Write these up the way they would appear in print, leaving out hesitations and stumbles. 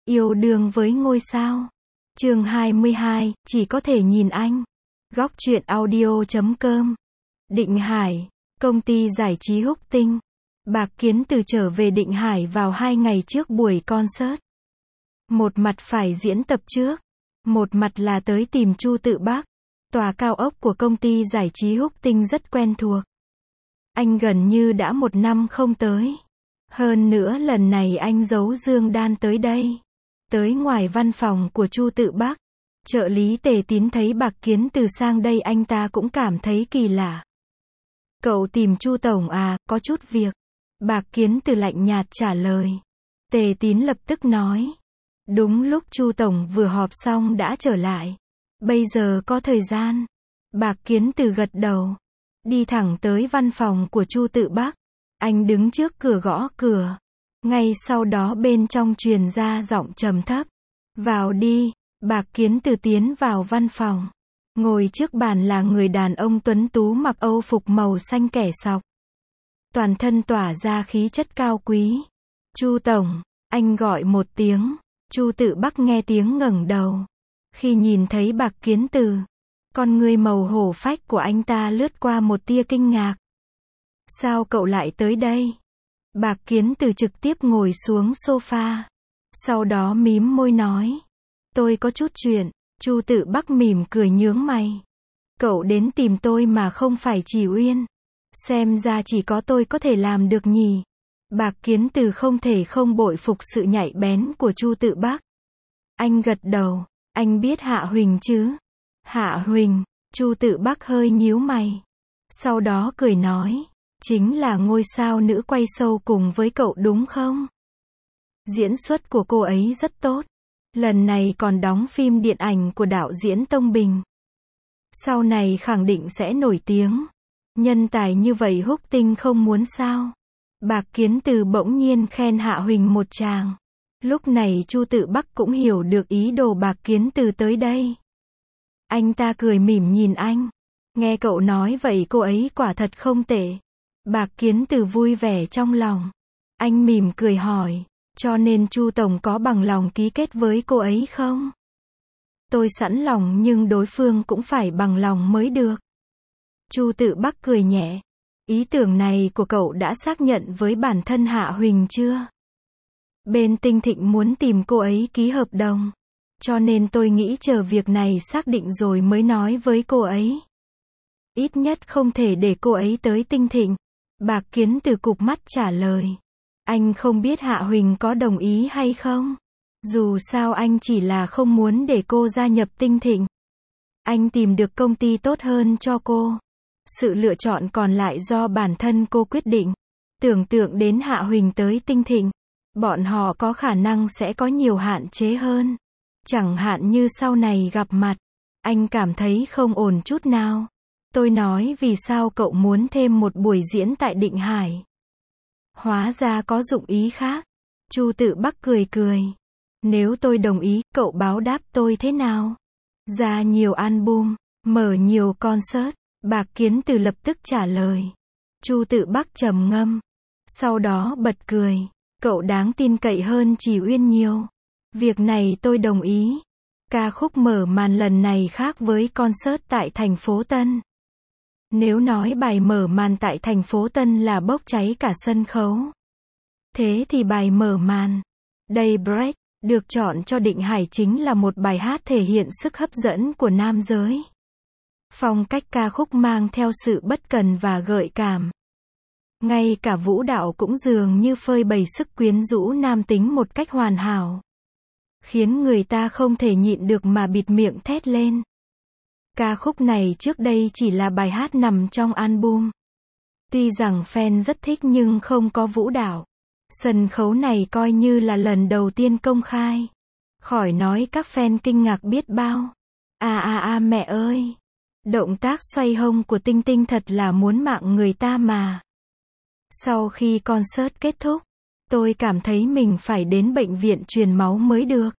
Yêu đương với ngôi sao. Chương 22, chỉ có thể nhìn anh. Góc truyện audio.com. Định Hải, công ty giải trí Húc Tinh. Bạc Kiến Từ trở về Định Hải vào 2 ngày trước buổi concert. Một mặt phải diễn tập trước, một mặt là tới tìm Chu Tự Bác. Tòa cao ốc của công ty giải trí Húc Tinh rất quen thuộc. Anh gần như đã 1 năm không tới. Hơn nữa lần này anh giấu Dương Đan tới đây. Tới ngoài văn phòng của Chu Tự Bác. Trợ lý Tề Tín thấy Bạc Kiến Từ sang đây anh ta cũng cảm thấy kỳ lạ. Cậu tìm Chu Tổng à, có chút việc. Bạc Kiến Từ lạnh nhạt trả lời. Tề Tín lập tức nói. Đúng lúc Chu Tổng vừa họp xong đã trở lại. Bây giờ có thời gian. Bạc Kiến Từ gật đầu. Đi thẳng tới văn phòng của Chu Tự Bác. Anh đứng trước cửa gõ cửa. Ngay sau đó bên trong truyền ra giọng trầm thấp. Vào đi. Bạc Kiến Từ tiến vào văn phòng. Ngồi trước bàn là người đàn ông tuấn tú mặc âu phục màu xanh kẻ sọc. Toàn thân tỏa ra khí chất cao quý. Chu Tổng, anh gọi một tiếng. Chu Tự Bác nghe tiếng ngẩng đầu. Khi nhìn thấy Bạc Kiến Từ, con người màu hổ phách của anh ta lướt qua một tia kinh ngạc. Sao cậu lại tới đây? Bạc Kiến Từ trực tiếp ngồi xuống sofa. Sau đó mím môi nói. Tôi có chút chuyện. Chu Tự Bác mỉm cười nhướng mày. Cậu đến tìm tôi mà không phải Chỉ Uyên. Xem ra chỉ có tôi có thể làm được nhỉ. Bạc Kiến Từ không thể không bội phục sự nhạy bén của Chu Tự Bác. Anh gật đầu. Anh biết Hạ Huỳnh chứ? Hạ Huỳnh. Chu Tự Bác hơi nhíu mày. Sau đó cười nói. Chính là ngôi sao nữ quay show cùng với cậu đúng không? Diễn xuất của cô ấy rất tốt. Lần này còn đóng phim điện ảnh của đạo diễn Tông Bình. Sau này khẳng định sẽ nổi tiếng. Nhân tài như vậy Húc Tinh không muốn sao? Bạc Kiến Từ bỗng nhiên khen Hạ Huỳnh một tràng. Lúc này Chu Tự Bác cũng hiểu được ý đồ Bạc Kiến Từ tới đây. Anh ta cười mỉm nhìn anh. Nghe cậu nói vậy cô ấy quả thật không tệ. Bạc Kiến Từ vui vẻ trong lòng. Anh mỉm cười hỏi. Cho nên Chu Tổng có bằng lòng ký kết với cô ấy không? Tôi sẵn lòng nhưng đối phương cũng phải bằng lòng mới được. Chu Tự Bác cười nhẹ. Ý tưởng này của cậu đã xác nhận với bản thân Hạ Huỳnh chưa? Bên Tinh Thịnh muốn tìm cô ấy ký hợp đồng. Cho nên tôi nghĩ chờ việc này xác định rồi mới nói với cô ấy. Ít nhất không thể để cô ấy tới Tinh Thịnh. Bạc Kiến Từ cụp mắt trả lời. Anh không biết Hạ Huỳnh có đồng ý hay không? Dù sao anh chỉ là không muốn để cô gia nhập Tinh Thịnh. Anh tìm được công ty tốt hơn cho cô. Sự lựa chọn còn lại do bản thân cô quyết định. Tưởng tượng đến Hạ Huỳnh tới Tinh Thịnh. Bọn họ có khả năng sẽ có nhiều hạn chế hơn. Chẳng hạn như sau này gặp mặt. Anh cảm thấy không ổn chút nào. Tôi nói vì sao cậu muốn thêm một buổi diễn tại Định Hải. Hóa ra có dụng ý khác. Chu Tự Bác cười cười. Nếu tôi đồng ý, cậu báo đáp tôi thế nào? Ra nhiều album, mở nhiều concert. Bạc Kiến Từ lập tức trả lời. Chu Tự Bác trầm ngâm. Sau đó bật cười. Cậu đáng tin cậy hơn Chỉ Uyên nhiều. Việc này tôi đồng ý. Ca khúc mở màn lần này khác với concert tại thành phố Tân. Nếu nói bài mở màn tại thành phố Tân là bốc cháy cả sân khấu. Thế thì bài mở màn Daybreak được chọn cho Định Hải chính là một bài hát thể hiện sức hấp dẫn của nam giới. Phong cách ca khúc mang theo sự bất cần và gợi cảm. Ngay cả vũ đạo cũng dường như phơi bày sức quyến rũ nam tính một cách hoàn hảo. Khiến người ta không thể nhịn được mà bịt miệng thét lên. Ca khúc này trước đây chỉ là bài hát nằm trong album. Tuy rằng fan rất thích nhưng không có vũ đạo. Sân khấu này coi như là lần đầu tiên công khai. Khỏi nói các fan kinh ngạc biết bao. Mẹ ơi! Động tác xoay hông của Tinh Tinh thật là muốn mạng người ta mà. Sau khi concert kết thúc, tôi cảm thấy mình phải đến bệnh viện truyền máu mới được.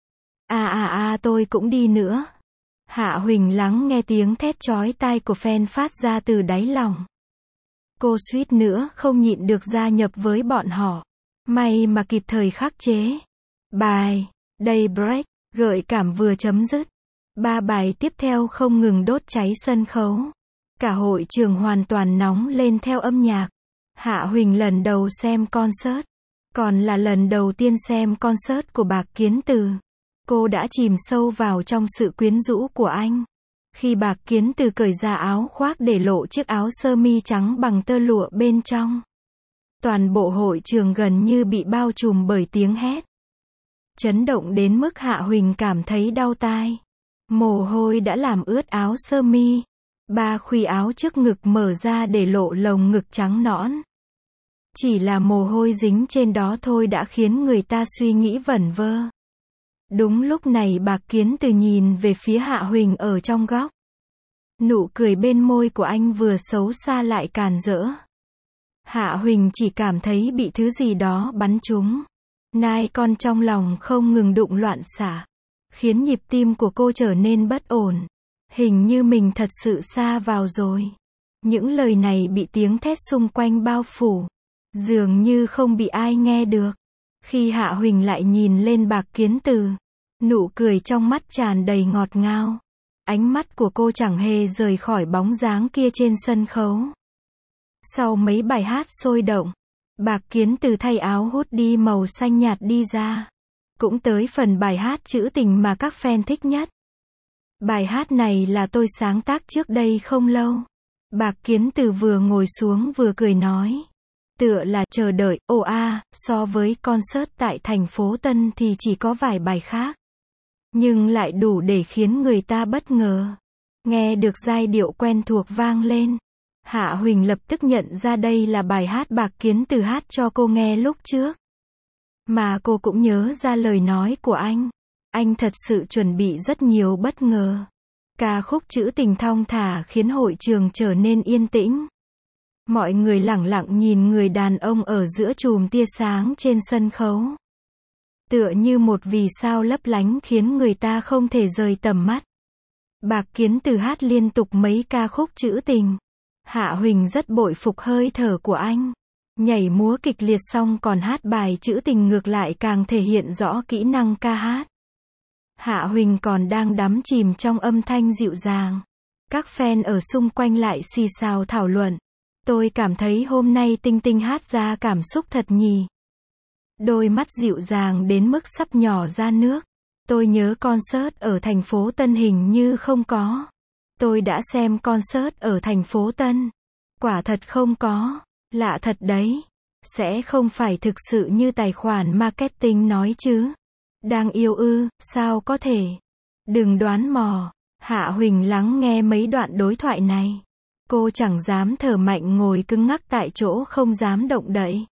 Tôi cũng đi nữa. Hạ Huỳnh lắng nghe tiếng thét chói tai của fan phát ra từ đáy lòng. Cô suýt nữa không nhịn được gia nhập với bọn họ. May mà kịp thời khắc chế. Bài Daybreak, gợi cảm vừa chấm dứt. 3 bài tiếp theo không ngừng đốt cháy sân khấu. Cả hội trường hoàn toàn nóng lên theo âm nhạc. Hạ Huỳnh lần đầu xem concert. Còn là lần đầu tiên xem concert của Bạc Kiến Từ. Cô đã chìm sâu vào trong sự quyến rũ của anh. Khi Bạc Kiến Từ cởi ra áo khoác để lộ chiếc áo sơ mi trắng bằng tơ lụa bên trong. Toàn bộ hội trường gần như bị bao trùm bởi tiếng hét. Chấn động đến mức Hạ Huỳnh cảm thấy đau tai. Mồ hôi đã làm ướt áo sơ mi. 3 khuy áo trước ngực mở ra để lộ lồng ngực trắng nõn. Chỉ là mồ hôi dính trên đó thôi đã khiến người ta suy nghĩ vẩn vơ. Đúng lúc này Bạc Kiến Từ nhìn về phía Hạ Huỳnh ở trong góc. Nụ cười bên môi của anh vừa xấu xa lại càn rỡ. Hạ Huỳnh chỉ cảm thấy bị thứ gì đó bắn trúng. Nai con trong lòng không ngừng đụng loạn xạ. Khiến nhịp tim của cô trở nên bất ổn. Hình như mình thật sự xa vào rồi. Những lời này bị tiếng thét xung quanh bao phủ. Dường như không bị ai nghe được. Khi Hạ Huỳnh lại nhìn lên Bạc Kiến Từ, nụ cười trong mắt tràn đầy ngọt ngào. Ánh mắt của cô chẳng hề rời khỏi bóng dáng kia trên sân khấu. Sau mấy bài hát sôi động, Bạc Kiến Từ thay áo hoodie màu xanh nhạt đi ra. Cũng tới phần bài hát trữ tình mà các fan thích nhất. Bài hát này là tôi sáng tác trước đây không lâu. Bạc Kiến Từ vừa ngồi xuống vừa cười nói. Tựa là chờ đợi, so với concert tại thành phố Tân thì chỉ có vài bài khác. Nhưng lại đủ để khiến người ta bất ngờ. Nghe được giai điệu quen thuộc vang lên. Hạ Huỳnh lập tức nhận ra đây là bài hát Bạc Kiến Từ hát cho cô nghe lúc trước. Mà cô cũng nhớ ra lời nói của anh. Anh thật sự chuẩn bị rất nhiều bất ngờ. Ca khúc trữ tình thong thả khiến hội trường trở nên yên tĩnh. Mọi người lẳng lặng nhìn người đàn ông ở giữa chùm tia sáng trên sân khấu. Tựa như một vì sao lấp lánh khiến người ta không thể rời tầm mắt. Bạc Kiến Từ hát liên tục mấy ca khúc trữ tình. Hạ Huỳnh rất bội phục hơi thở của anh. Nhảy múa kịch liệt xong còn hát bài trữ tình ngược lại càng thể hiện rõ kỹ năng ca hát. Hạ Huỳnh còn đang đắm chìm trong âm thanh dịu dàng. Các fan ở xung quanh lại xì xào thảo luận. Tôi cảm thấy hôm nay Tinh Tinh hát ra cảm xúc thật nhỉ. Đôi mắt dịu dàng đến mức sắp nhỏ ra nước. Tôi nhớ concert ở thành phố Tân hình như không có. Tôi đã xem concert ở thành phố Tân. Quả thật không có. Lạ thật đấy. Sẽ không phải thực sự như tài khoản marketing nói chứ. Đang yêu ư, sao có thể. Đừng đoán mò. Hạ Huỳnh lắng nghe mấy đoạn đối thoại này. Cô chẳng dám thở mạnh ngồi cứng ngắc tại chỗ không dám động đậy.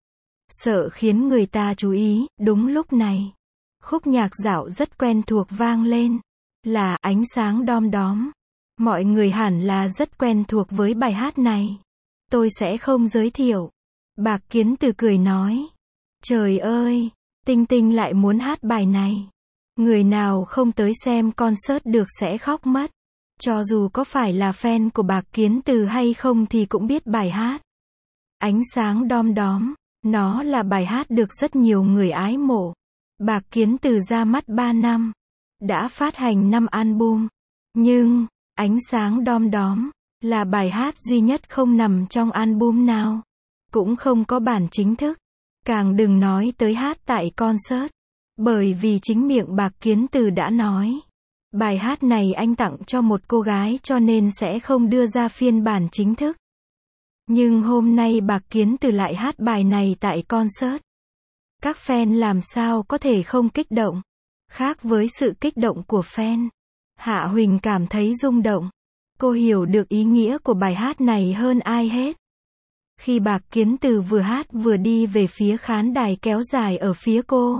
Sợ khiến người ta chú ý, đúng lúc này. Khúc nhạc dạo rất quen thuộc vang lên. Là Ánh Sáng Đom Đóm. Mọi người hẳn là rất quen thuộc với bài hát này. Tôi sẽ không giới thiệu. Bạc Kiến Từ cười nói. Trời ơi, Tinh Tinh lại muốn hát bài này. Người nào không tới xem concert được sẽ khóc mất. Cho dù có phải là fan của Bạc Kiến Từ hay không thì cũng biết bài hát. Ánh Sáng Đom Đóm. Nó là bài hát được rất nhiều người ái mộ. Bạc Kiến Từ ra mắt 3 năm. Đã phát hành 5 album. Nhưng, Ánh Sáng Đom Đóm là bài hát duy nhất không nằm trong album nào. Cũng không có bản chính thức. Càng đừng nói tới hát tại concert. Bởi vì chính miệng Bạc Kiến Từ đã nói. Bài hát này anh tặng cho một cô gái cho nên sẽ không đưa ra phiên bản chính thức. Nhưng hôm nay Bạc Kiến Từ lại hát bài này tại concert. Các fan làm sao có thể không kích động. Khác với sự kích động của fan, Hạ Huỳnh cảm thấy rung động. Cô hiểu được ý nghĩa của bài hát này hơn ai hết. Khi Bạc Kiến Từ vừa hát vừa đi về phía khán đài kéo dài ở phía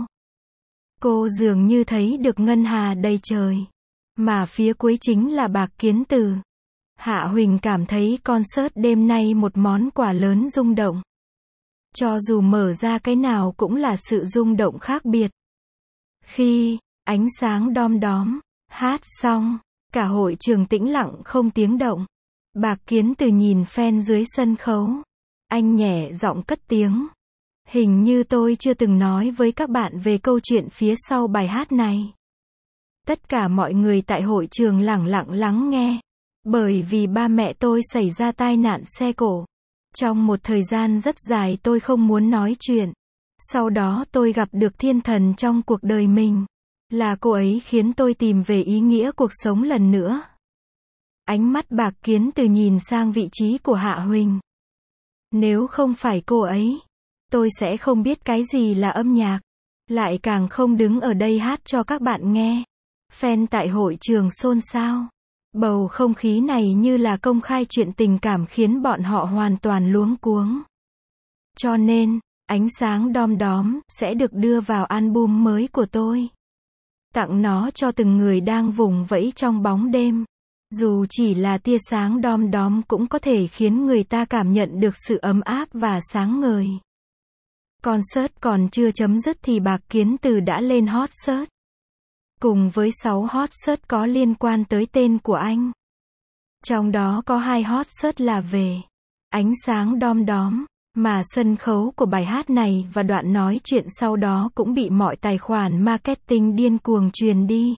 cô dường như thấy được ngân hà đầy trời. Mà phía cuối chính là Bạc Kiến Từ. Hạ Huỳnh cảm thấy concert đêm nay một món quà lớn rung động. Cho dù mở ra cái nào cũng là sự rung động khác biệt. Khi Ánh Sáng Đom Đóm hát xong, cả hội trường tĩnh lặng không tiếng động. Bạc Kiến Từ nhìn fan dưới sân khấu. Anh nhẹ giọng cất tiếng. Hình như tôi chưa từng nói với các bạn về câu chuyện phía sau bài hát này. Tất cả mọi người tại hội trường lẳng lặng lắng nghe. Bởi vì ba mẹ tôi xảy ra tai nạn xe cộ. Trong một thời gian rất dài tôi không muốn nói chuyện. Sau đó tôi gặp được thiên thần trong cuộc đời mình. Là cô ấy khiến tôi tìm về ý nghĩa cuộc sống lần nữa. Ánh mắt Bạc Kiến Từ nhìn sang vị trí của Hạ Huỳnh. Nếu không phải cô ấy, tôi sẽ không biết cái gì là âm nhạc. Lại càng không đứng ở đây hát cho các bạn nghe. Fan tại hội trường xôn xao. Bầu không khí này như là công khai chuyện tình cảm khiến bọn họ hoàn toàn luống cuống. Cho nên, Ánh Sáng Đom Đóm sẽ được đưa vào album mới của tôi. Tặng nó cho từng người đang vùng vẫy trong bóng đêm. Dù chỉ là tia sáng đom đóm cũng có thể khiến người ta cảm nhận được sự ấm áp và sáng ngời. Concert còn chưa chấm dứt thì Bạc Kiến Từ đã lên hot search. Cùng với 6 hot search có liên quan tới tên của anh. Trong đó có 2 hot search là về Ánh Sáng Đom Đóm, mà sân khấu của bài hát này và đoạn nói chuyện sau đó cũng bị mọi tài khoản marketing điên cuồng truyền đi.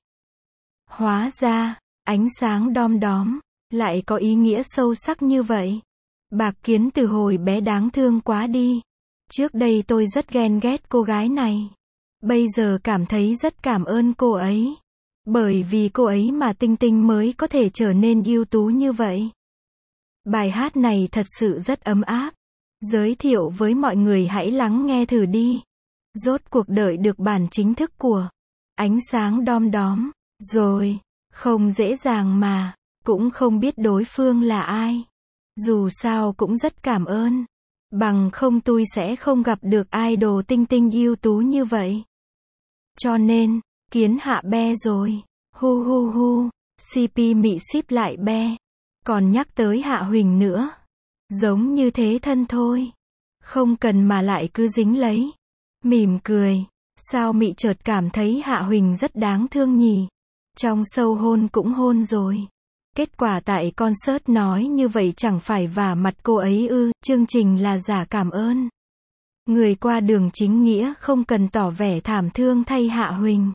Hóa ra, Ánh Sáng Đom Đóm lại có ý nghĩa sâu sắc như vậy. Bạc Kiến Từ hồi bé đáng thương quá đi. Trước đây tôi rất ghen ghét cô gái này. Bây giờ cảm thấy rất cảm ơn cô ấy. Bởi vì cô ấy mà Tinh Tinh mới có thể trở nên ưu tú như vậy. Bài hát này thật sự rất ấm áp. Giới thiệu với mọi người hãy lắng nghe thử đi. Rốt cuộc đợi được bản chính thức của Ánh Sáng Đom Đóm rồi. Không dễ dàng mà, cũng không biết đối phương là ai. Dù sao cũng rất cảm ơn. Bằng không tôi sẽ không gặp được idol Tinh Tinh ưu tú như vậy. Cho nên, Kiến Hạ be rồi. Hu hu hu, CP mị ship lại be. Còn nhắc tới Hạ Huỳnh nữa. Giống như thế thân thôi. Không cần mà lại cứ dính lấy. Mỉm cười. Sao mị chợt cảm thấy Hạ Huỳnh rất đáng thương nhỉ? Trong show hôn cũng hôn rồi. Kết quả tại concert nói như vậy chẳng phải vả mặt cô ấy ư, chương trình là giả cảm ơn. Người qua đường chính nghĩa không cần tỏ vẻ thảm thương thay Hạ Huỳnh.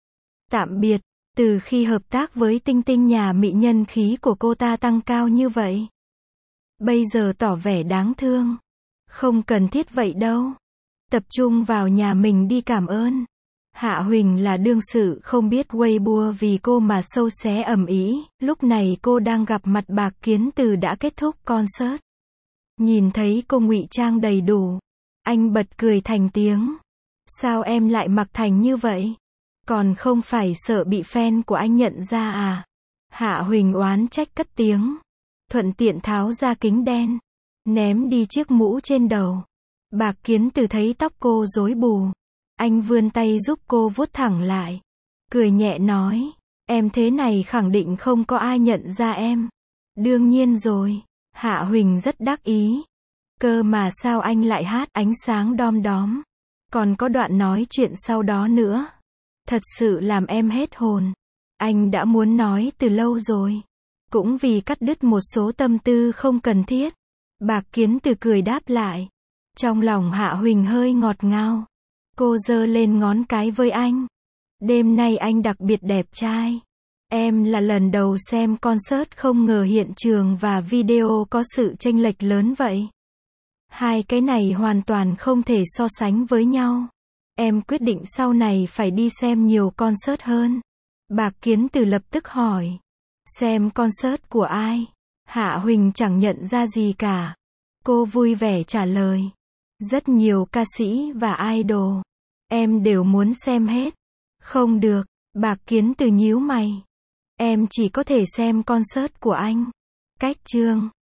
Tạm biệt, từ khi hợp tác với Tinh Tinh nhà mị nhân khí của cô ta tăng cao như vậy. Bây giờ tỏ vẻ đáng thương. Không cần thiết vậy đâu. Tập trung vào nhà mình đi cảm ơn. Hạ Huỳnh là đương sự không biết Weibo vì cô mà sâu xé ầm ĩ, lúc này cô đang gặp mặt Bạc Kiến Từ đã kết thúc concert. Nhìn thấy cô ngụy trang đầy đủ, anh bật cười thành tiếng. Sao em lại mặc thành như vậy? Còn không phải sợ bị fan của anh nhận ra à? Hạ Huỳnh oán trách cất tiếng. Thuận tiện tháo ra kính đen, ném đi chiếc mũ trên đầu. Bạc Kiến Từ thấy tóc cô rối bù. Anh vươn tay giúp cô vuốt thẳng lại. Cười nhẹ nói, em thế này khẳng định không có ai nhận ra em. Đương nhiên rồi. Hạ Huỳnh rất đắc ý. Cơ mà sao anh lại hát Ánh Sáng Đom Đóm? Còn có đoạn nói chuyện sau đó nữa. Thật sự làm em hết hồn. Anh đã muốn nói từ lâu rồi. Cũng vì cắt đứt một số tâm tư không cần thiết. Bạc Kiến Từ cười đáp lại. Trong lòng Hạ Huỳnh hơi ngọt ngào. Cô giơ lên ngón cái với anh. Đêm nay anh đặc biệt đẹp trai. Em là lần đầu xem concert không ngờ hiện trường và video có sự chênh lệch lớn vậy. Hai cái này hoàn toàn không thể so sánh với nhau. Em quyết định sau này phải đi xem nhiều concert hơn. Bạc Kiến Từ lập tức hỏi. Xem concert của ai? Hạ Huỳnh chẳng nhận ra gì cả. Cô vui vẻ trả lời. Rất nhiều ca sĩ và idol. Em đều muốn xem hết. Không được. Bạc Kiến Từ nhíu mày. Em chỉ có thể xem concert của anh. Cách chương.